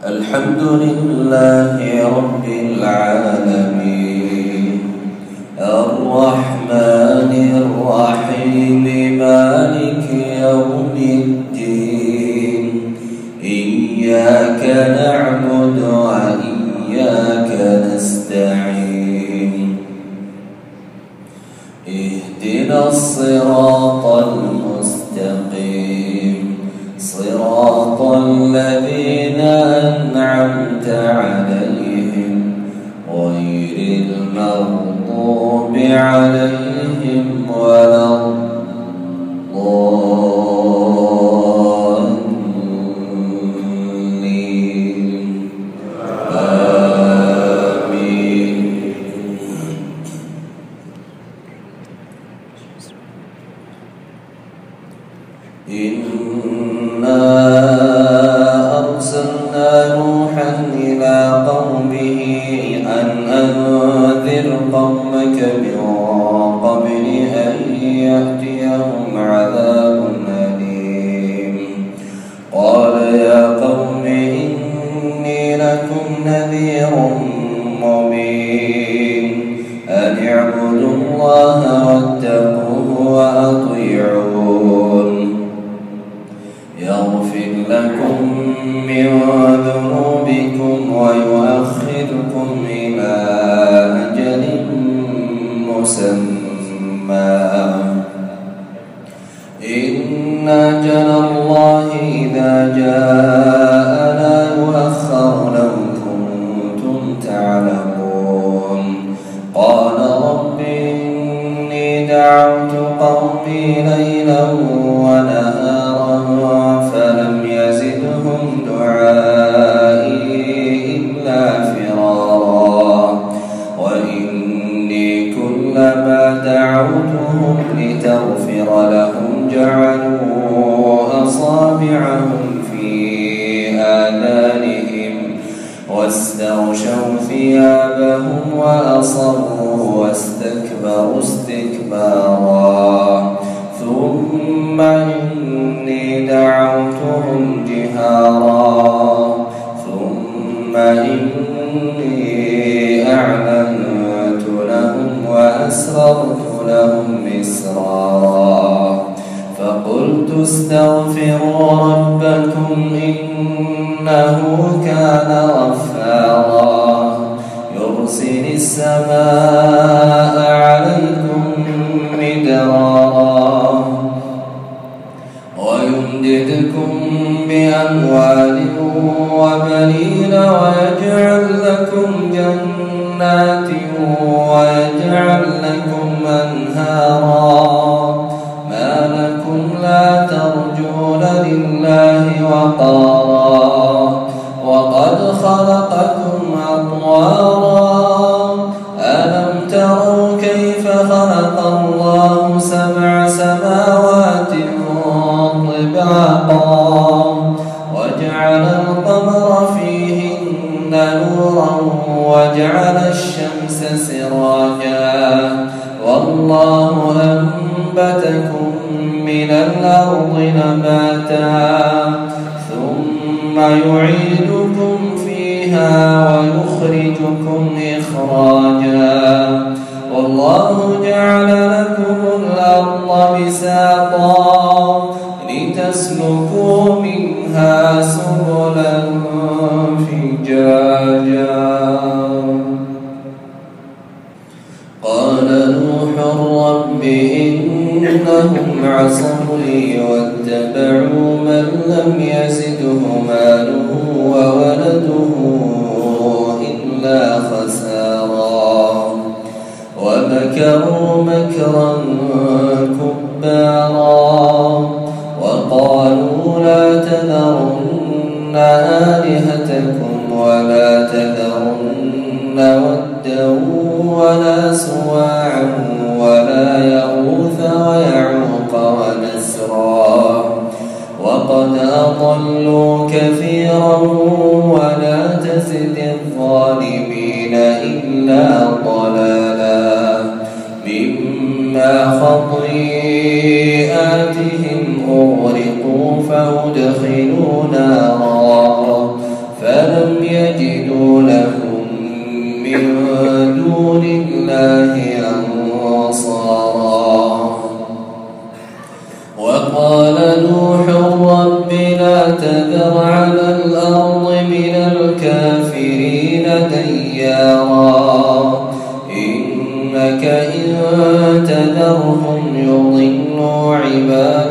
الحمد لله رب العالمين الرحمن الرحيم مالك يوم الدين إياك نعبد وإياك نستعين اهدنا الصراط المستقيم صراط الذين أنعمت عليهم غير المغضوب عليهم ولا الضالين آمين. إنا أرسلنا نوحا إلى قومه أن أنذر قومك من قبل أن يأتيهم عذاب أليم. قال يا قوم إني لكم نذير مبين أن اعبدوا الله واتقوه وأطيعون يغفر لكم من ذنوبكم ويؤخركم إلى أجل مسمى إن أجل الله إذا جاء لا يؤخر لو كنتم تعلمون. قال رب إني دعوت قومي ليلا ونهارا فلم يزدهم دعائي إلا فرارا وإني كلما دعوتهم لتغفر لهم جعلوا أصابعهم في آذانهم واستغشوا ثيابهم وأصروا واستكبروا استكبارا ثم إني دعوتهم جهارا ثم إني أعلنت لهم وأسررت لهم إسرارا فقلت استغفروا ربكم إنه كان غفارا يرسل السماء عليكم مدرارا ويمددكم بأموال وبنين ويجعل لكم جنات ويجعل لكم أنهارا ما لكم لا ترجون لله وقارا وقد خلقكم أطوارا ألم تروا كيف خلق الله سبع سماوات طباقا وجعل القمر فيهن نورا وجعل الشمس سراجا والله أنبتكم من الأرض نباتا ثم يعيدكم فيها ويخرجكم إخراجا والله جعل لكم الأرض بساطا لتسلكوا منها سبلا فجاجا. قال نوح رب إنهم عصوني واتبعوا من لم يزده ماله وولده إلا خسارا ومكروا مكرا كبارا وقالوا لا تذرن آلهتكم ولا تذرن ودا ولا سواعا ولا يغوث ويعوق ونسرا وقد أضلوا كثيرا ولا تزد الظالمين إلا ضلالا مما خطيئاتهم أغرقوا فأدخلوا نارا فلم رب لا تذر على الأرض من الكافرين ديارا إنك إن تذرهم يضلوا عبادك